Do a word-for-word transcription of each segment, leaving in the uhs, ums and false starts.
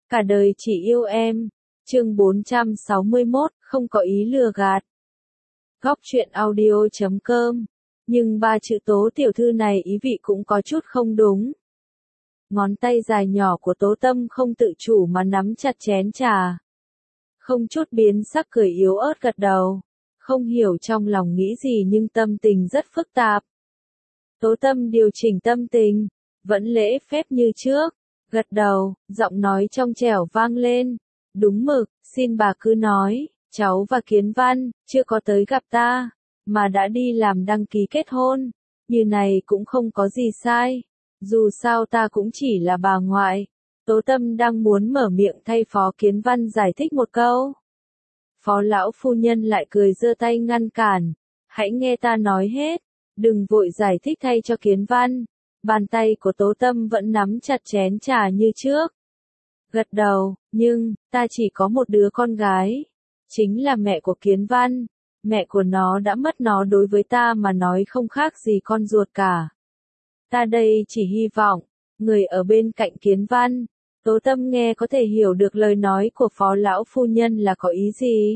Cả đời chỉ yêu em. Chương bốn trăm sáu mươi mốt, không có ý lừa gạt. Góc truyện audio chấm com. Nhưng ba chữ Tố tiểu thư này ý vị cũng có chút không đúng. Ngón tay dài nhỏ của Tố Tâm không tự chủ mà nắm chặt chén trà. Không chút biến sắc cười yếu ớt gật đầu. Không hiểu trong lòng nghĩ gì nhưng tâm tình rất phức tạp. Tố Tâm điều chỉnh tâm tình, vẫn lễ phép như trước, gật đầu, giọng nói trong trẻo vang lên. Đúng mực, xin bà cứ nói, cháu và Kiến Văn, chưa có tới gặp ta, mà đã đi làm đăng ký kết hôn. Như này cũng không có gì sai. Dù sao ta cũng chỉ là bà ngoại. Tố Tâm đang muốn mở miệng thay Phó Kiến Văn giải thích một câu. Phó lão phu nhân lại cười giơ tay ngăn cản. Hãy nghe ta nói hết, đừng vội giải thích thay cho Kiến Văn. Bàn tay của Tố Tâm vẫn nắm chặt chén trà như trước. Gật đầu, nhưng, ta chỉ có một đứa con gái. Chính là mẹ của Kiến Văn. Mẹ của nó đã mất, nó đối với ta mà nói không khác gì con ruột cả. Ta đây chỉ hy vọng, người ở bên cạnh Kiến Văn. Tố Tâm nghe có thể hiểu được lời nói của Phó lão phu nhân là có ý gì.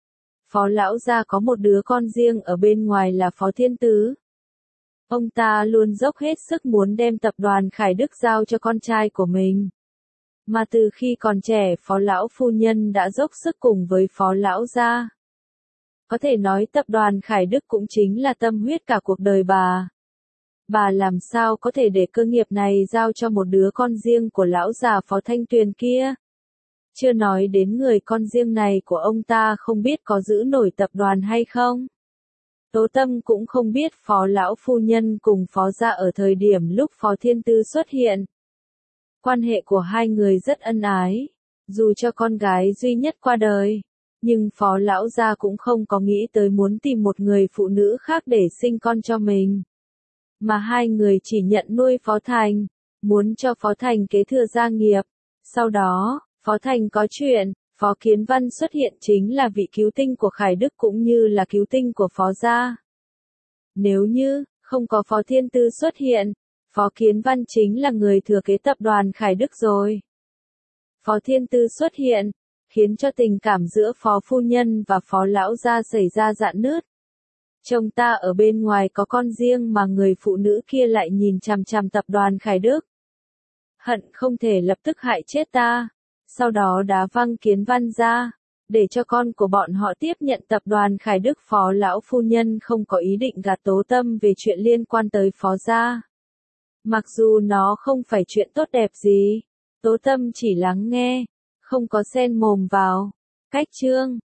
Phó lão gia có một đứa con riêng ở bên ngoài là Phó Thiên Tứ. Ông ta luôn dốc hết sức muốn đem tập đoàn Khải Đức giao cho con trai của mình. Mà từ khi còn trẻ Phó lão phu nhân đã dốc sức cùng với Phó lão gia. Có thể nói tập đoàn Khải Đức cũng chính là tâm huyết cả cuộc đời bà. Bà làm sao có thể để cơ nghiệp này giao cho một đứa con riêng của lão già Phó Thanh Tuyền kia. Chưa nói đến người con riêng này của ông ta không biết có giữ nổi tập đoàn hay không. Tố Tâm cũng không biết Phó lão phu nhân cùng Phó gia ở thời điểm lúc Phó Thiên Tư xuất hiện. Quan hệ của hai người rất ân ái, dù cho con gái duy nhất qua đời. Nhưng Phó lão gia cũng không có nghĩ tới muốn tìm một người phụ nữ khác để sinh con cho mình. Mà hai người chỉ nhận nuôi Phó Thành, muốn cho Phó Thành kế thừa gia nghiệp. Sau đó, Phó Thành có chuyện, Phó Kiến Văn xuất hiện chính là vị cứu tinh của Khải Đức cũng như là cứu tinh của Phó gia. Nếu như, không có Phó Thiên Tư xuất hiện, Phó Kiến Văn chính là người thừa kế tập đoàn Khải Đức rồi. Phó Thiên Tư xuất hiện, khiến cho tình cảm giữa Phó phu nhân và Phó lão gia xảy ra rạn nứt. Chồng ta ở bên ngoài có con riêng mà người phụ nữ kia lại nhìn chằm chằm tập đoàn Khải Đức. Hận không thể lập tức hại chết ta, sau đó đá văng Kiến Văn ra, để cho con của bọn họ tiếp nhận tập đoàn Khải Đức. Phó lão phu nhân không có ý định gạt Tố Tâm về chuyện liên quan tới Phó gia. Mặc dù nó không phải chuyện tốt đẹp gì, Tố Tâm chỉ lắng nghe, không có xen mồm vào. Cách chương